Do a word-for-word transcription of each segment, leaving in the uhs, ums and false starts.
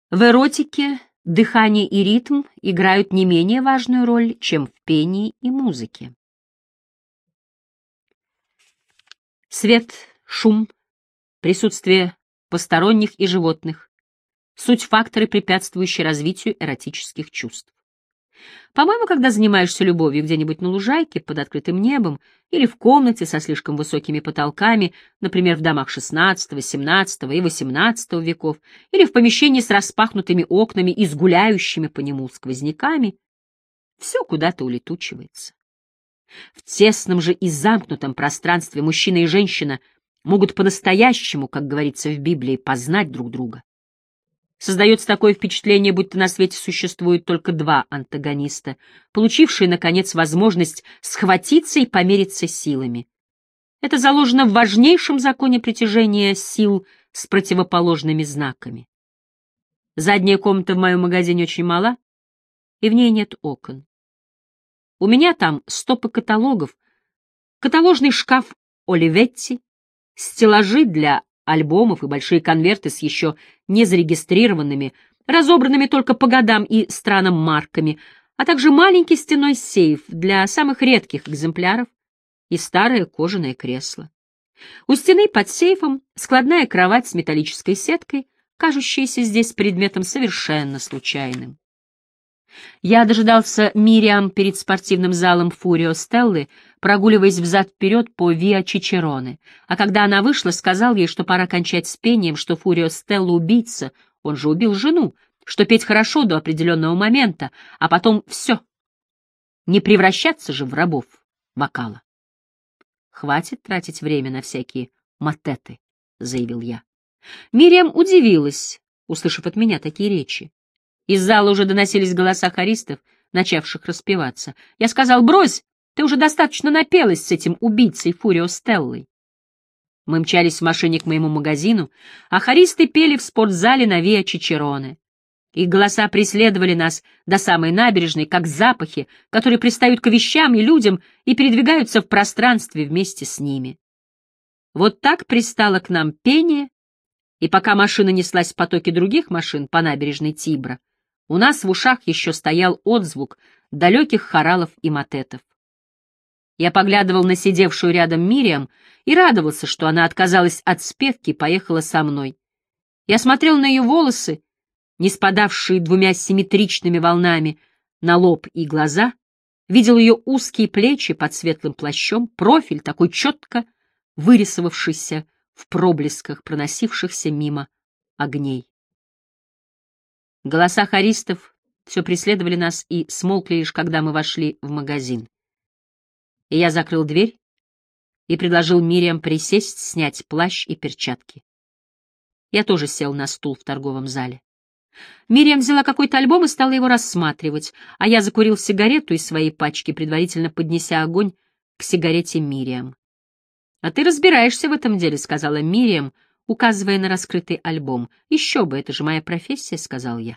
В эротике дыхание и ритм играют не менее важную роль, чем в пении и музыке. Свет, шум, присутствие посторонних и животных — суть факторы, препятствующие развитию эротических чувств. По-моему, когда занимаешься любовью где-нибудь на лужайке, под открытым небом, или в комнате со слишком высокими потолками, например, в домах шестнадцатого, семнадцатого и восемнадцатого веков, или в помещении с распахнутыми окнами и с гуляющими по нему сквозняками, все куда-то улетучивается. В тесном же и замкнутом пространстве мужчина и женщина могут по-настоящему, как говорится в Библии, познать друг друга. Создается такое впечатление, будто на свете существует только два антагониста, получившие, наконец, возможность схватиться и помериться силами. Это заложено в важнейшем законе притяжения сил с противоположными знаками. Задняя комната в моем магазине очень мала, и в ней нет окон. У меня там стопы каталогов, каталожный шкаф Оливетти, стеллажи для альбомов и большие конверты с еще не зарегистрированными, разобранными только по годам и странам марками, а также маленький стенной сейф для самых редких экземпляров и старое кожаное кресло. У стены под сейфом складная кровать с металлической сеткой, кажущаяся здесь предметом совершенно случайным. Я дожидался Мириам перед спортивным залом Фурио Стеллы, прогуливаясь взад-вперед по Виа Чичероне, а когда она вышла, сказал ей, что пора кончать с пением, что Фурио Стелла убийца, он же убил жену, что петь хорошо до определенного момента, а потом все. Не превращаться же в рабов вокала. «Хватит тратить время на всякие мотеты», — заявил я. Мириам удивилась, услышав от меня такие речи. Из зала уже доносились голоса хористов, начавших распеваться. Я сказал: «Брось, ты уже достаточно напелась с этим убийцей Фурио Стеллой». Мы мчались в машине к моему магазину, а хористы пели в спортзале на Виа Чичероне. Их голоса преследовали нас до самой набережной, как запахи, которые пристают к вещам и людям и передвигаются в пространстве вместе с ними. Вот так пристало к нам пение, и пока машина неслась в потоке других машин по набережной Тибра, у нас в ушах еще стоял отзвук далеких хоралов и мотетов. Я поглядывал на сидевшую рядом Мириам и радовался, что она отказалась от спевки и поехала со мной. Я смотрел на ее волосы, не спадавшие двумя симметричными волнами на лоб и глаза, видел ее узкие плечи под светлым плащом, профиль такой четко вырисовавшийся в проблесках, проносившихся мимо огней. Голоса хористов все преследовали нас и смолкли лишь, когда мы вошли в магазин. И я закрыл дверь и предложил Мириам присесть, снять плащ и перчатки. Я тоже сел на стул в торговом зале. Мириам взяла какой-то альбом и стала его рассматривать, а я закурил сигарету из своей пачки, предварительно поднеся огонь к сигарете Мириам. «А ты разбираешься в этом деле», — сказала Мириам, указывая на раскрытый альбом. «Еще бы, это же моя профессия», — сказал я.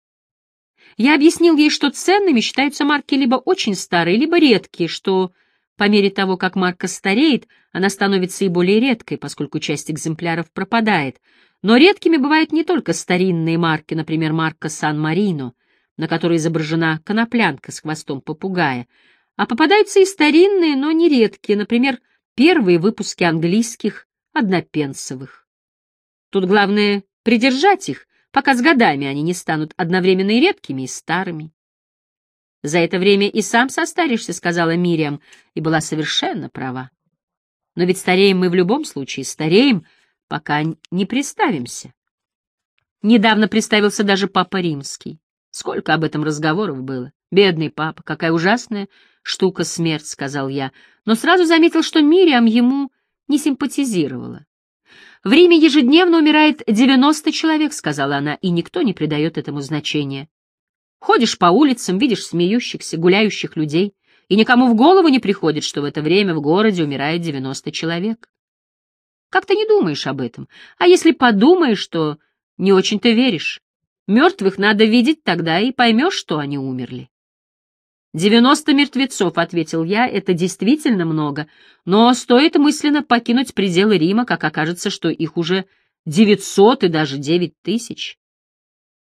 Я объяснил ей, что ценными считаются марки либо очень старые, либо редкие, что по мере того, как марка стареет, она становится и более редкой, поскольку часть экземпляров пропадает. Но редкими бывают не только старинные марки, например, марка Сан-Марино, на которой изображена коноплянка с хвостом попугая, а попадаются и старинные, но не редкие, например, первые выпуски английских однопенсовых. Тут главное придержать их, пока с годами они не станут одновременно и редкими, и старыми. «За это время и сам состаришься», — сказала Мириам, и была совершенно права. «Но ведь стареем мы в любом случае, стареем, пока не приставимся». Недавно приставился даже Папа Римский. Сколько об этом разговоров было. «Бедный папа, какая ужасная штука смерть», — сказал я, но сразу заметил, что Мириам ему не симпатизировала. «В Риме ежедневно умирает девяносто человек», — сказала она, — «и никто не придает этому значения. Ходишь по улицам, видишь смеющихся, гуляющих людей, и никому в голову не приходит, что в это время в городе умирает девяносто человек. Как ты не думаешь об этом? А если подумаешь, то не очень-то веришь. Мертвых надо видеть тогда, и поймешь, что они умерли». «Девяносто мертвецов», — ответил я, — «это действительно много, но стоит мысленно покинуть пределы Рима, как окажется, что их уже девятьсот и даже девять тысяч».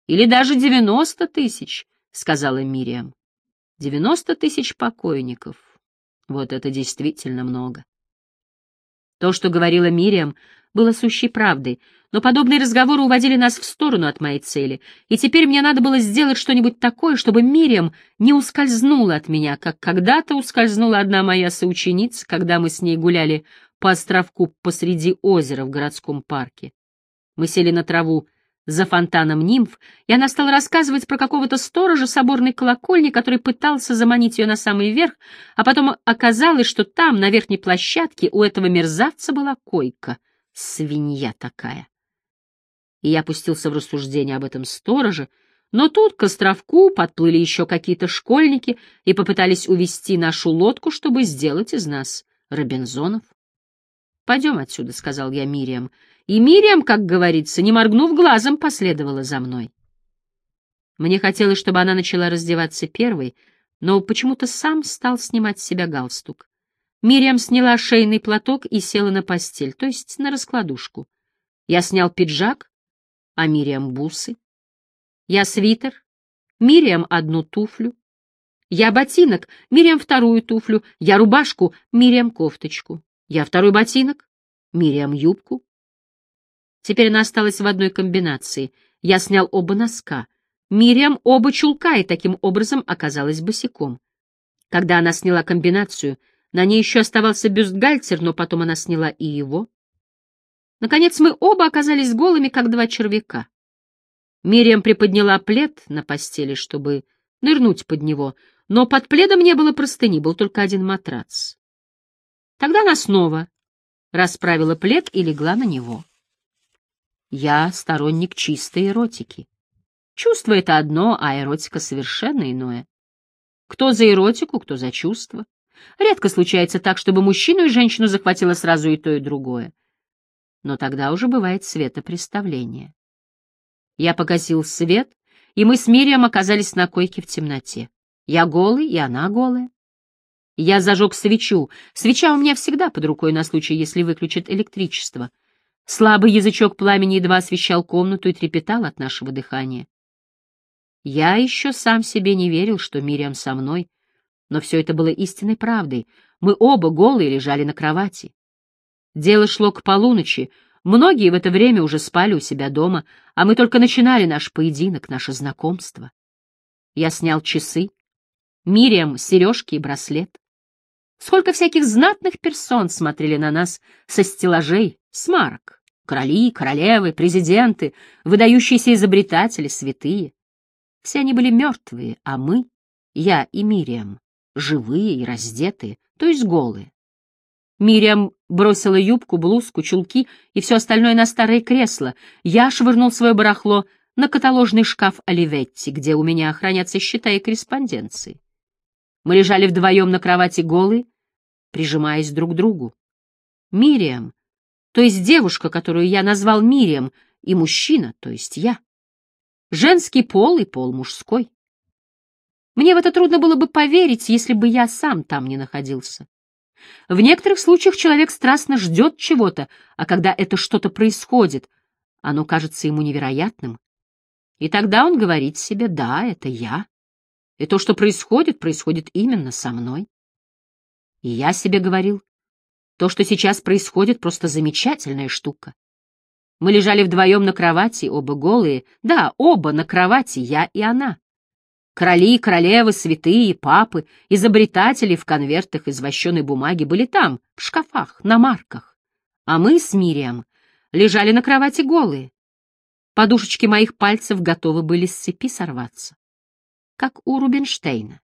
Или даже девяносто тысяч, — сказала Мириам. Девяносто тысяч покойников. Вот это действительно много. То, что говорила Мириам, было сущей правдой, но подобные разговоры уводили нас в сторону от моей цели, и теперь мне надо было сделать что-нибудь такое, чтобы Мириам не ускользнула от меня, как когда-то ускользнула одна моя соученица, когда мы с ней гуляли по островку посреди озера в городском парке. Мы сели на траву за фонтаном нимф, и она стала рассказывать про какого-то сторожа соборной колокольни, который пытался заманить ее на самый верх, а потом оказалось, что там, на верхней площадке, у этого мерзавца была койка. Свинья такая. И я пустился в рассуждение об этом стороже, но тут к островку подплыли еще какие-то школьники и попытались увести нашу лодку, чтобы сделать из нас Робинзонов. «Пойдем отсюда», — сказал я Мириам, и Мириам, как говорится, не моргнув глазом, последовала за мной. Мне хотелось, чтобы она начала раздеваться первой, но почему-то сам стал снимать с себя галстук. Мириам сняла шейный платок и села на постель, то есть на раскладушку. Я снял пиджак, а Мириам бусы. Я свитер, Мириам одну туфлю. Я ботинок, Мириам вторую туфлю. Я рубашку, Мириам кофточку. Я второй ботинок, Мириам юбку. Теперь она осталась в одной комбинации. Я снял оба носка, Мириам оба чулка и таким образом оказалась босиком. Когда она сняла комбинацию, на ней еще оставался бюстгальтер, но потом она сняла и его. Наконец мы оба оказались голыми, как два червяка. Мириам приподняла плед на постели, чтобы нырнуть под него, но под пледом не было простыни, был только один матрац. Тогда она снова расправила плед и легла на него. Я сторонник чистой эротики. Чувство — это одно, а эротика — совершенно иное. Кто за эротику, кто за чувство. Редко случается так, чтобы мужчину и женщину захватило сразу и то, и другое. Но тогда уже бывает светопреставление. Я погасил свет, и мы с Мириам оказались на койке в темноте. Я голый, и она голая. Я зажег свечу. Свеча у меня всегда под рукой на случай, если выключат электричество. Слабый язычок пламени едва освещал комнату и трепетал от нашего дыхания. Я еще сам себе не верил, что Мириам со мной, но все это было истинной правдой. Мы оба голые лежали на кровати. Дело шло к полуночи, многие в это время уже спали у себя дома, а мы только начинали наш поединок, наше знакомство. Я снял часы, Мириам — сережки и браслет. Сколько всяких знатных персон смотрели на нас со стеллажей, с марок. Короли, королевы, президенты, выдающиеся изобретатели, святые. Все они были мертвые, а мы, я и Мириам, живые и раздетые, то есть голые. Мириам бросила юбку, блузку, чулки и все остальное на старое кресло. Я швырнул свое барахло на каталожный шкаф Оливетти, где у меня хранятся счета и корреспонденции. Мы лежали вдвоем на кровати голые, прижимаясь друг к другу. Мириам, то есть девушка, которую я назвал Мириам, и мужчина, то есть я. Женский пол и пол мужской. Мне в это трудно было бы поверить, если бы я сам там не находился. В некоторых случаях человек страстно ждет чего-то, а когда это что-то происходит, оно кажется ему невероятным. И тогда он говорит себе: «Да, это я. И то, что происходит, происходит именно со мной». И я себе говорил: то, что сейчас происходит, просто замечательная штука. Мы лежали вдвоем на кровати, оба голые. Да, оба на кровати, я и она. Короли, королевы, святые, папы, изобретатели в конвертах из вощеной бумаги были там, в шкафах, на марках. А мы с Мириам лежали на кровати голые. Подушечки моих пальцев готовы были с цепи сорваться, как у Рубинштейна.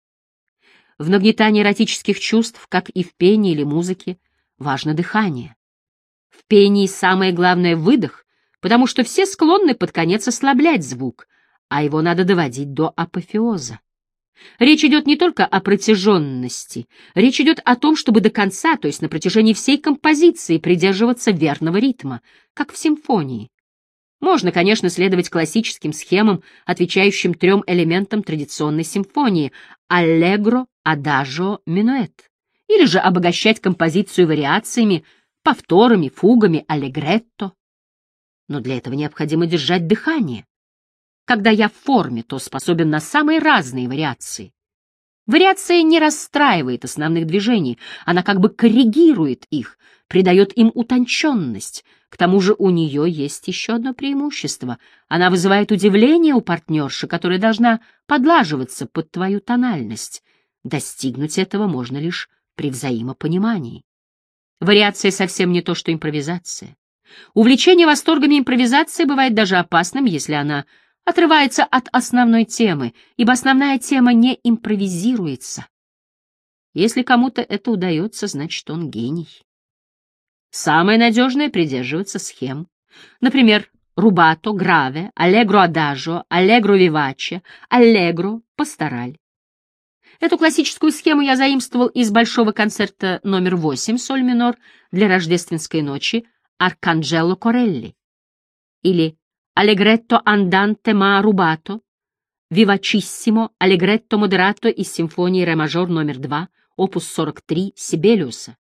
В нагнетании эротических чувств, как и в пении или музыке, важно дыхание. В пении самое главное — выдох, потому что все склонны под конец ослаблять звук, а его надо доводить до апофеоза. Речь идет не только о протяженности, речь идет о том, чтобы до конца, то есть на протяжении всей композиции, придерживаться верного ритма, как в симфонии. Можно, конечно, следовать классическим схемам, отвечающим трем элементам традиционной симфонии — аллегро, адажио, минуэт, или же обогащать композицию вариациями, повторами, фугами, аллегретто. Но для этого необходимо держать дыхание. Когда я в форме, то способен на самые разные вариации. Вариация не расстраивает основных движений, она как бы коррегирует их, придает им утонченность. К тому же у нее есть еще одно преимущество. Она вызывает удивление у партнерши, которая должна подлаживаться под твою тональность. Достигнуть этого можно лишь при взаимопонимании. Вариация совсем не то, что импровизация. Увлечение восторгами импровизации бывает даже опасным, если она отрывается от основной темы, ибо основная тема не импровизируется. Если кому-то это удается, значит, он гений. Самое надежное — придерживаться схем. Например, рубато, граве, аллегро адажио, аллегро виваче, аллегро пастораль. Эту классическую схему я заимствовал из большого концерта номер восемь соль минор для рождественской ночи Арканджело Корелли, или allegretto andante ma rubato, vivacissimo, allegretto moderato из симфонии ре мажор номер два, опус сорок три Сибелиуса.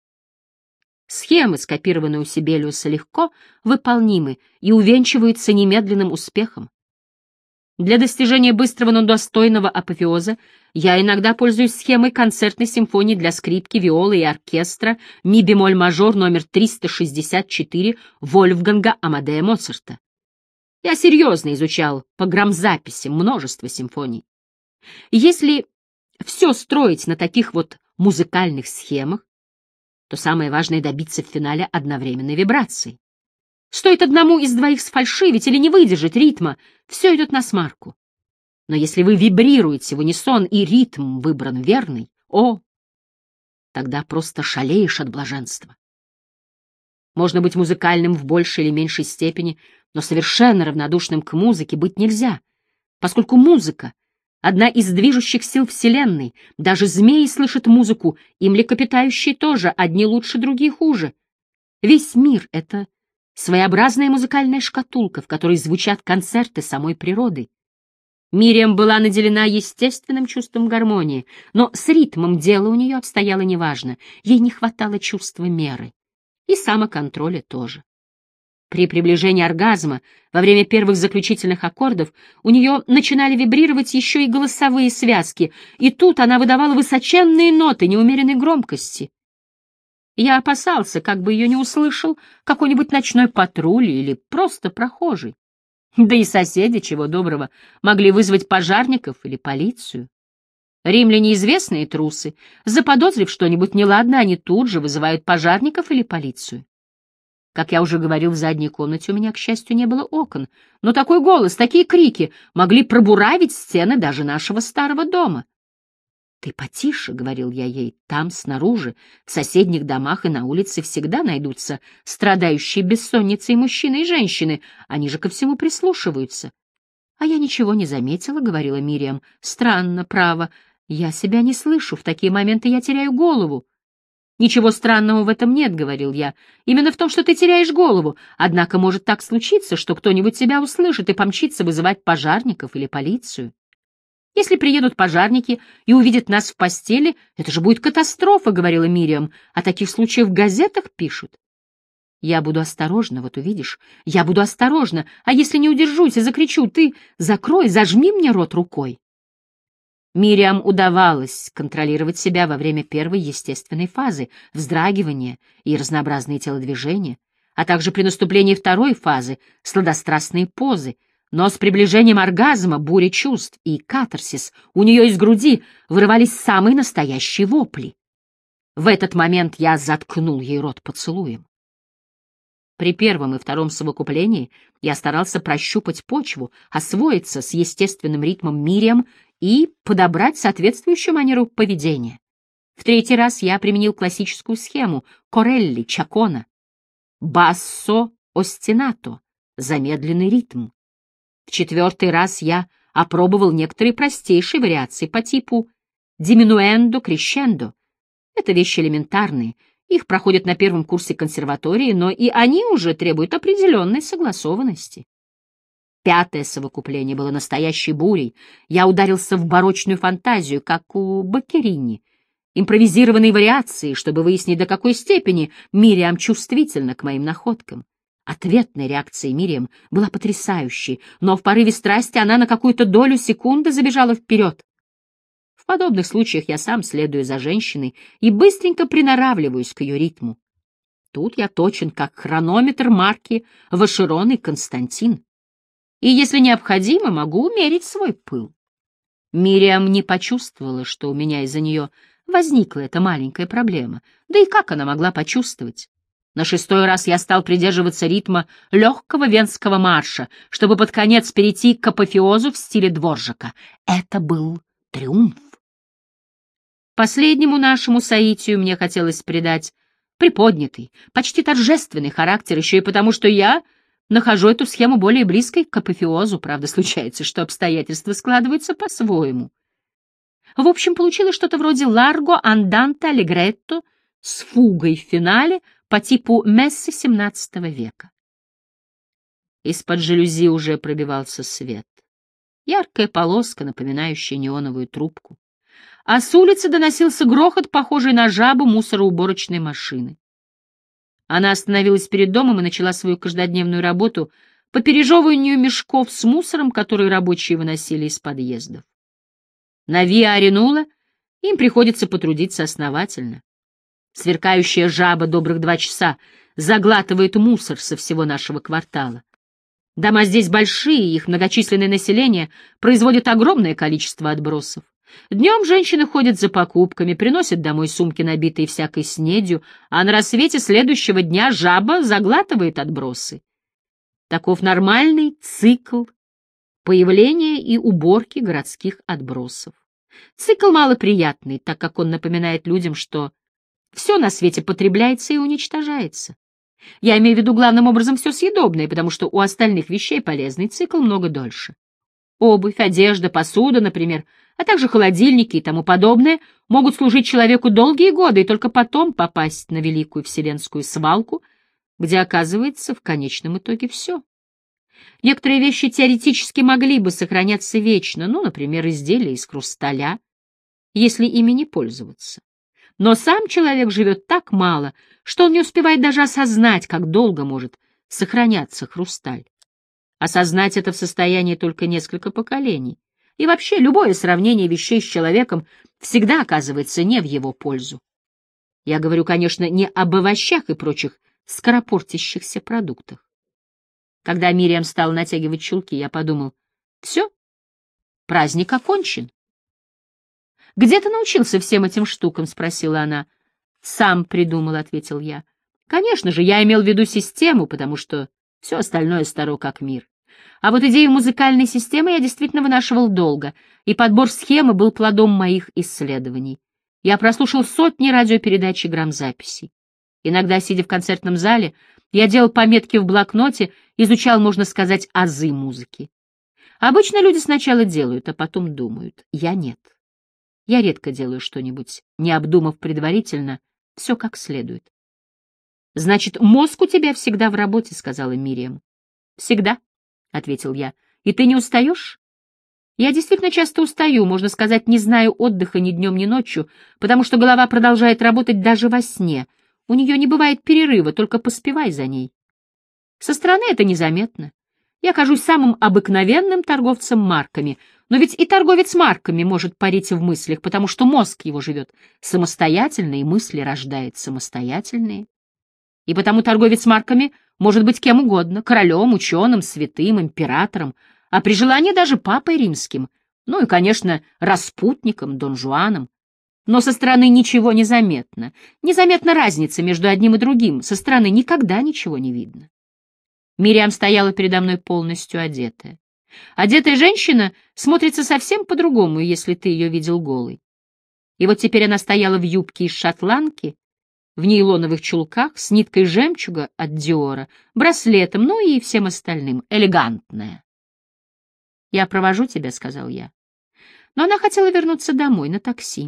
Схемы, скопированные у Сибелиуса, легко выполнимы и увенчиваются немедленным успехом. Для достижения быстрого, но достойного апофеоза я иногда пользуюсь схемой концертной симфонии для скрипки, виолы и оркестра ми бемоль мажор номер триста шестьдесят четыре Вольфганга Амадея Моцарта. Я серьезно изучал по грамзаписям множество симфоний. Если все строить на таких вот музыкальных схемах, то самое важное — добиться в финале одновременной вибрации. Стоит одному из двоих сфальшивить или не выдержать ритма, все идет на смарку. Но если вы вибрируете в унисон и ритм выбран верный, о, тогда просто шалеешь от блаженства. Можно быть музыкальным в большей или меньшей степени, но совершенно равнодушным к музыке быть нельзя, поскольку музыка — одна из движущих сил Вселенной. Даже змеи слышат музыку, и млекопитающие тоже, одни лучше, другие хуже. Весь мир — это своеобразная музыкальная шкатулка, в которой звучат концерты самой природы. Мириам была наделена естественным чувством гармонии, но с ритмом дело у нее обстояло неважно, ей не хватало чувства меры. И самоконтроля тоже. При приближении оргазма, во время первых заключительных аккордов, у нее начинали вибрировать еще и голосовые связки, и тут она выдавала высоченные ноты неумеренной громкости. Я опасался, как бы ее не услышал какой-нибудь ночной патруль или просто прохожий. Да и соседи, чего доброго, могли вызвать пожарников или полицию. Римляне — известные трусы. Заподозрив что-нибудь неладное, они тут же вызывают пожарников или полицию. Как я уже говорил, в задней комнате у меня, к счастью, не было окон, но такой голос, такие крики могли пробуравить стены даже нашего старого дома. «Ты потише», — говорил я ей, — «там, снаружи, в соседних домах и на улице всегда найдутся страдающие бессонницей мужчины и женщины, они же ко всему прислушиваются». «А я ничего не заметила», — говорила Мириам. «Странно, право, я себя не слышу, в такие моменты я теряю голову». «Ничего странного в этом нет», — говорил я. «Именно в том, что ты теряешь голову. Однако может так случиться, что кто-нибудь тебя услышит и помчится вызывать пожарников или полицию. Если приедут пожарники и увидят нас в постели, это же будет катастрофа», — говорила Мириам. «О таких случаях в газетах пишут». «Я буду осторожна, вот увидишь. Я буду осторожна. А если не удержусь и закричу, ты закрой, зажми мне рот рукой». Мириам удавалось контролировать себя во время первой естественной фазы — вздрагивания и разнообразные телодвижения, а также при наступлении второй фазы — сладострастные позы, но с приближением оргазма, бури чувств и катарсис у нее из груди вырывались самые настоящие вопли. В этот момент я заткнул ей рот поцелуем. При первом и втором совокуплении я старался прощупать почву, освоиться с естественным ритмом Мириам и подобрать соответствующую манеру поведения. В третий раз я применил классическую схему Корелли, Чакона. Бассо остинато — замедленный ритм. В четвертый раз я опробовал некоторые простейшие вариации по типу диминуэндо, крещендо. Это вещи элементарные, их проходят на первом курсе консерватории, но и они уже требуют определенной согласованности. Пятое совокупление было настоящей бурей. Я ударился в барочную фантазию, как у Баккерини, импровизированные вариации, чтобы выяснить, до какой степени Мириам чувствительна к моим находкам. Ответная реакция Мириам была потрясающей, но в порыве страсти она на какую-то долю секунды забежала вперед. В подобных случаях я сам следую за женщиной и быстренько приноравливаюсь к ее ритму. Тут я точен, как хронометр марки Вашерон и Константин. И, если необходимо, могу умерить свой пыл. Мириам не почувствовала, что у меня из-за нее возникла эта маленькая проблема. Да и как она могла почувствовать? На шестой раз я стал придерживаться ритма легкого венского марша, чтобы под конец перейти к апофеозу в стиле Дворжака. Это был триумф. Последнему нашему соитию мне хотелось придать приподнятый, почти торжественный характер, еще и потому, что я нахожу эту схему более близкой к апофеозу. Правда, случается, что обстоятельства складываются по-своему. В общем, получилось что-то вроде «Ларго анданте аллегретто» с фугой в финале по типу мессы семнадцатого века. Из-под жалюзи уже пробивался свет. Яркая полоска, напоминающая неоновую трубку. А с улицы доносился грохот, похожий на жабу мусороуборочной машины. Она остановилась перед домом и начала свою каждодневную работу по пережевыванию мешков с мусором, которые рабочие выносили из подъездов. На Виа Аренула им приходится потрудиться основательно. Сверкающая жаба добрых два часа заглатывает мусор со всего нашего квартала. Дома здесь большие, их многочисленное население производит огромное количество отбросов. Днем женщины ходят за покупками, приносят домой сумки, набитые всякой снедью, а на рассвете следующего дня жаба заглатывает отбросы. Таков нормальный цикл появления и уборки городских отбросов. Цикл малоприятный, так как он напоминает людям, что все на свете потребляется и уничтожается. Я имею в виду главным образом все съедобное, потому что у остальных вещей полезный цикл много дольше. Обувь, одежда, посуда, например, а также холодильники и тому подобное могут служить человеку долгие годы и только потом попасть на великую вселенскую свалку, где оказывается в конечном итоге все. Некоторые вещи теоретически могли бы сохраняться вечно, ну, например, изделия из хрусталя, если ими не пользоваться. Но сам человек живет так мало, что он не успевает даже осознать, как долго может сохраняться хрусталь. Осознать это в состоянии только несколько поколений. И вообще, любое сравнение вещей с человеком всегда оказывается не в его пользу. Я говорю, конечно, не об овощах и прочих скоропортящихся продуктах. Когда Мириам стала натягивать чулки, я подумал, все, праздник окончен. «Где ты научился всем этим штукам?» — спросила она. «Сам придумал», — ответил я. «Конечно же, я имел в виду систему, потому что все остальное старо как мир. А вот идею музыкальной системы я действительно вынашивал долго, и подбор схемы был плодом моих исследований. Я прослушал сотни радиопередач и грамзаписей. Иногда, сидя в концертном зале, я делал пометки в блокноте, изучал, можно сказать, азы музыки. Обычно люди сначала делают, а потом думают. Я нет. Я редко делаю что-нибудь, не обдумав предварительно, все как следует. «Значит, мозг у тебя всегда в работе», — сказала Мириам. «Всегда», — ответил я. «И ты не устаешь?» «Я действительно часто устаю, можно сказать, не знаю отдыха ни днем, ни ночью, потому что голова продолжает работать даже во сне. У нее не бывает перерыва, только поспевай за ней. Со стороны это незаметно. Я кажусь самым обыкновенным торговцем марками, но ведь и торговец марками может парить в мыслях, потому что мозг его живет самостоятельно, и мысли рождает самостоятельные. И потому торговец марками может быть кем угодно — королем, ученым, святым, императором, а при желании даже папой римским, ну и, конечно, распутником, Дон Жуаном. Но со стороны ничего не заметно. Незаметна разница между одним и другим, со стороны никогда ничего не видно. Мириам стояла передо мной полностью одетая. Одетая женщина смотрится совсем по-другому, если ты ее видел голой. И вот теперь она стояла в юбке из шотландки, в нейлоновых чулках, с ниткой жемчуга от Диора, браслетом, ну и всем остальным, элегантная. «Я провожу тебя», — сказал я. Но она хотела вернуться домой на такси.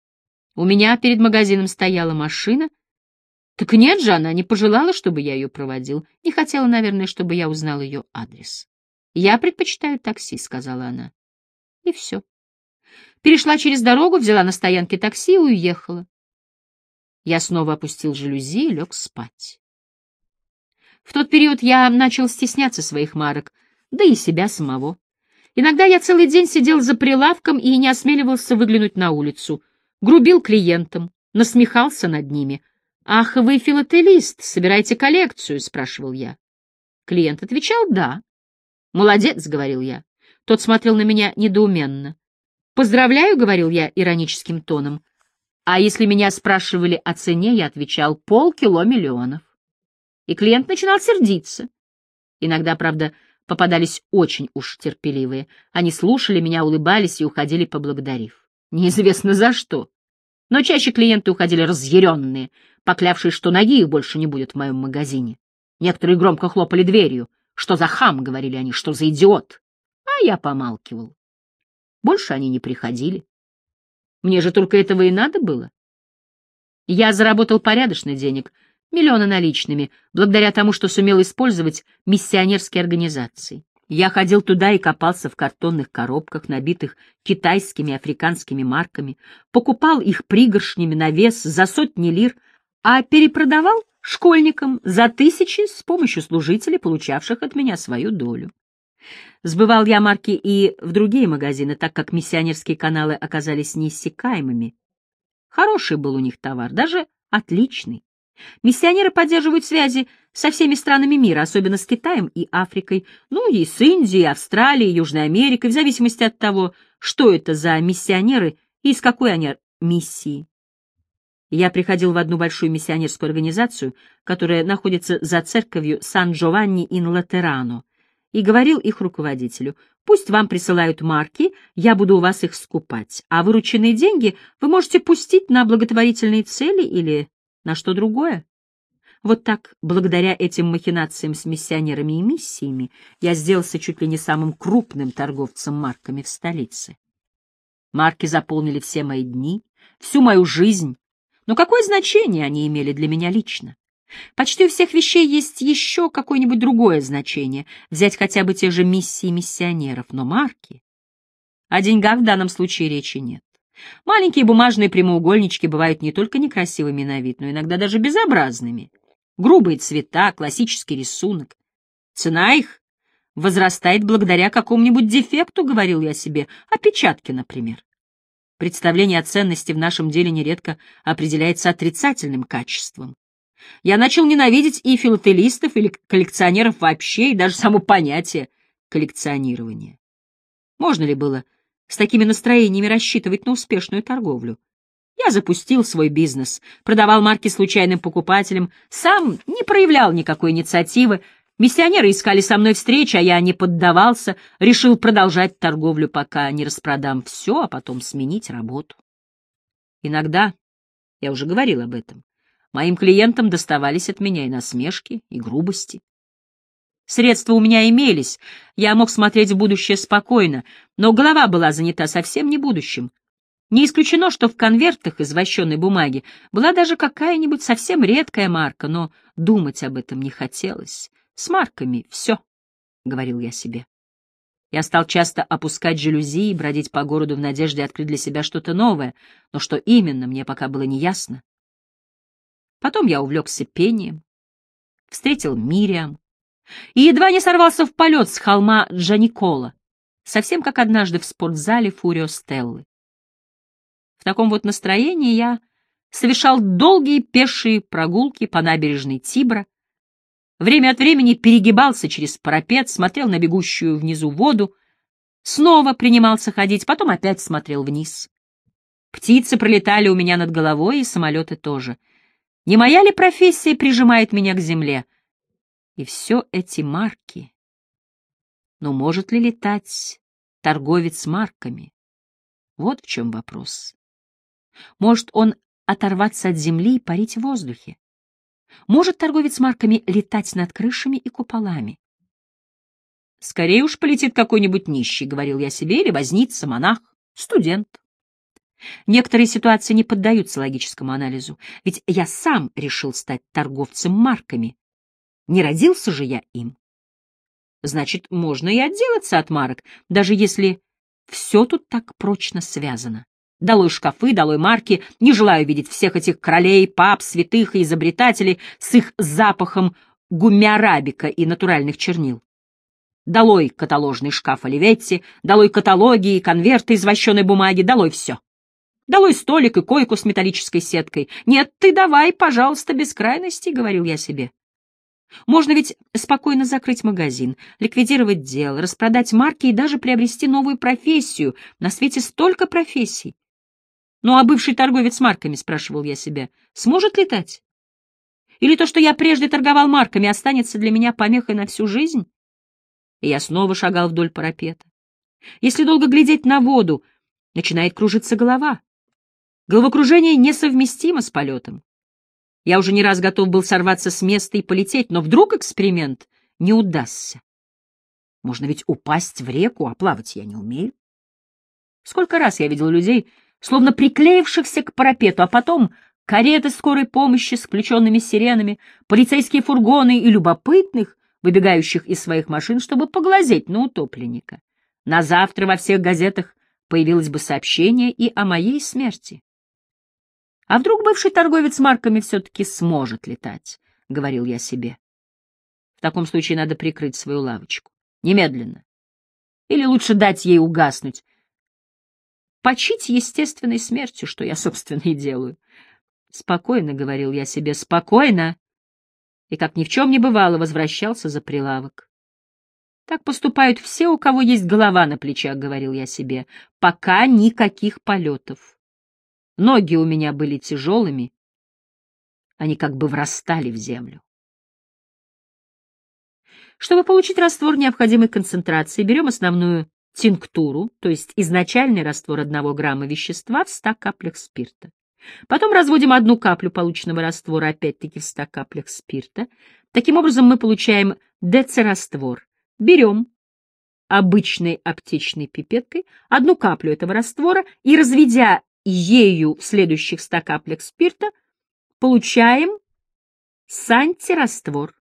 У меня перед магазином стояла машина. Так нет же, она не пожелала, чтобы я ее проводил. Не хотела, наверное, чтобы я узнал ее адрес. «Я предпочитаю такси», — сказала она. И все. Перешла через дорогу, взяла на стоянке такси и уехала. Я снова опустил жалюзи и лег спать. В тот период я начал стесняться своих марок, да и себя самого. Иногда я целый день сидел за прилавком и не осмеливался выглянуть на улицу, грубил клиентам, насмехался над ними. «Ах, вы филателист, собираете коллекцию?» — спрашивал я. Клиент отвечал «да». «Молодец», — говорил я. Тот смотрел на меня недоуменно. «Поздравляю», — говорил я ироническим тоном. А если меня спрашивали о цене, я отвечал «полкило миллионов». И клиент начинал сердиться. Иногда, правда, попадались очень уж терпеливые. Они слушали меня, улыбались и уходили, поблагодарив. Неизвестно за что. Но чаще клиенты уходили разъяренные, поклявшись, что ноги их больше не будет в моем магазине. Некоторые громко хлопали дверью. «Что за хам?» — говорили они, «что за идиот?» А я помалкивал. Больше они не приходили. Мне же только этого и надо было. Я заработал порядочно денег, миллионы наличными, благодаря тому, что сумел использовать миссионерские организации. Я ходил туда и копался в картонных коробках, набитых китайскими и африканскими марками, покупал их пригоршнями на вес за сотни лир, а перепродавал школьникам за тысячи с помощью служителей, получавших от меня свою долю. Сбывал я марки и в другие магазины, так как миссионерские каналы оказались неиссякаемыми. Хороший был у них товар, даже отличный. Миссионеры поддерживают связи со всеми странами мира, особенно с Китаем и Африкой, ну и с Индией, Австралией, Южной Америкой, в зависимости от того, что это за миссионеры и из какой они миссии. Я приходил в одну большую миссионерскую организацию, которая находится за церковью Сан-Джованни-ин-Латерано, и говорил их руководителю: «Пусть вам присылают марки, я буду у вас их скупать, а вырученные деньги вы можете пустить на благотворительные цели или на что другое». Вот так, благодаря этим махинациям с миссионерами и миссиями, я сделался чуть ли не самым крупным торговцем марками в столице. Марки заполнили все мои дни, всю мою жизнь, но какое значение они имели для меня лично? Почти у всех вещей есть еще какое-нибудь другое значение, взять хотя бы те же миссии миссионеров, но марки... О деньгах в данном случае речи нет. Маленькие бумажные прямоугольнички бывают не только некрасивыми на вид, но иногда даже безобразными. Грубые цвета, классический рисунок. Цена их возрастает благодаря какому-нибудь дефекту, говорил я себе, опечатке, например. Представление о ценности в нашем деле нередко определяется отрицательным качеством. Я начал ненавидеть и филателистов, и коллекционеров вообще, и даже само понятие коллекционирования. Можно ли было с такими настроениями рассчитывать на успешную торговлю? Я запустил свой бизнес, продавал марки случайным покупателям, сам не проявлял никакой инициативы. Миссионеры искали со мной встречи, а я не поддавался, решил продолжать торговлю, пока не распродам все, а потом сменить работу. Иногда, я уже говорил об этом, моим клиентам доставались от меня и насмешки, и грубости. Средства у меня имелись, я мог смотреть в будущее спокойно, но голова была занята совсем не будущим. Не исключено, что в конвертах из вощеной бумаги была даже какая-нибудь совсем редкая марка, но думать об этом не хотелось. С марками все, — говорил я себе. Я стал часто опускать жалюзи и бродить по городу в надежде открыть для себя что-то новое, но что именно, мне пока было неясно. Потом я увлекся пением, встретил Мириам и едва не сорвался в полет с холма Джаникола, совсем как однажды в спортзале Фурио Стеллы. В таком вот настроении я совершал долгие пешие прогулки по набережной Тибра, время от времени перегибался через парапет, смотрел на бегущую внизу воду, снова принимался ходить, потом опять смотрел вниз. Птицы пролетали у меня над головой, и самолеты тоже. Не моя ли профессия прижимает меня к земле? И все эти марки. Но может ли летать торговец марками? Вот в чем вопрос. Может он оторваться от земли и парить в воздухе? Может торговец марками летать над крышами и куполами? Скорее уж полетит какой-нибудь нищий, говорил я себе, или возница, монах, студент. Некоторые ситуации не поддаются логическому анализу, ведь я сам решил стать торговцем марками. Не родился же я им. Значит, можно и отделаться от марок, даже если все тут так прочно связано. Долой шкафы, долой марки, не желаю видеть всех этих королей, пап, святых и изобретателей с их запахом гуммиарабика и натуральных чернил. Долой каталожный шкаф Оливетти, долой каталоги и конверты из вощеной бумаги, долой все. Долой столик и койку с металлической сеткой. Нет, ты давай, пожалуйста, без крайностей, — говорил я себе. Можно ведь спокойно закрыть магазин, ликвидировать дело, распродать марки и даже приобрести новую профессию. На свете столько профессий. Ну а бывший торговец марками, — спрашивал я себя, — сможет летать? Или то, что я прежде торговал марками, останется для меня помехой на всю жизнь? И я снова шагал вдоль парапета. Если долго глядеть на воду, начинает кружиться голова. Головокружение несовместимо с полетом. Я уже не раз готов был сорваться с места и полететь, но вдруг эксперимент не удастся. Можно ведь упасть в реку, а плавать я не умею. Сколько раз я видел людей, словно приклеившихся к парапету, а потом кареты скорой помощи с включенными сиренами, полицейские фургоны и любопытных, выбегающих из своих машин, чтобы поглазеть на утопленника. На завтра во всех газетах появилось бы сообщение и о моей смерти. А вдруг бывший торговец марками все-таки сможет летать, — говорил я себе. В таком случае надо прикрыть свою лавочку. Немедленно. Или лучше дать ей угаснуть. Почить естественной смертью, что я, собственно, и делаю. Спокойно, — говорил я себе, — спокойно. И, как ни в чем не бывало, возвращался за прилавок. Так поступают все, у кого есть голова на плечах, — говорил я себе, — пока никаких полетов. Ноги у меня были тяжелыми, они как бы врастали в землю. Чтобы получить раствор необходимой концентрации, берем основную тинктуру, то есть изначальный раствор одного грамма вещества в ста каплях спирта. Потом разводим одну каплю полученного раствора опять-таки в ста каплях спирта. Таким образом мы получаем децераствор. Берем обычной аптечной пипеткой одну каплю этого раствора и, разведя ею в следующих ста каплях спирта, получаем сантираствор.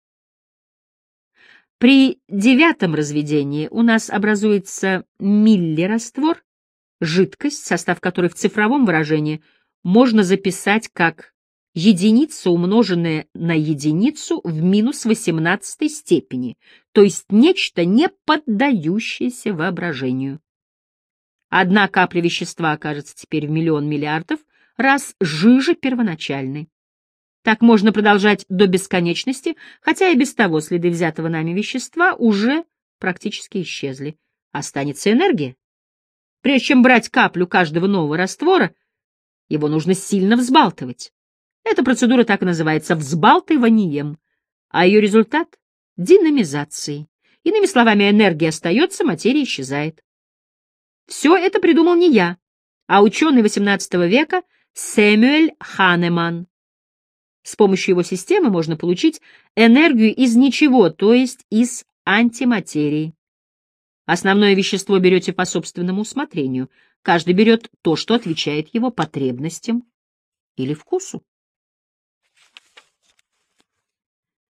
При девятом разведении у нас образуется миллираствор, жидкость, состав которой в цифровом выражении можно записать как единица, умноженная на единицу в минус восемнадцатой степени, то есть нечто, не поддающееся воображению. Одна капля вещества окажется теперь в миллион миллиардов раз жиже первоначальной. Так можно продолжать до бесконечности, хотя и без того следы взятого нами вещества уже практически исчезли. Останется энергия. Прежде чем брать каплю каждого нового раствора, его нужно сильно взбалтывать. Эта процедура так и называется взбалтыванием, а ее результат — динамизацией. Иными словами, энергия остается, материя исчезает. Все это придумал не я, а ученый восемнадцатого века Сэмюэль Ханеман. С помощью его системы можно получить энергию из ничего, то есть из антиматерии. Основное вещество берете по собственному усмотрению. Каждый берет то, что отвечает его потребностям или вкусу.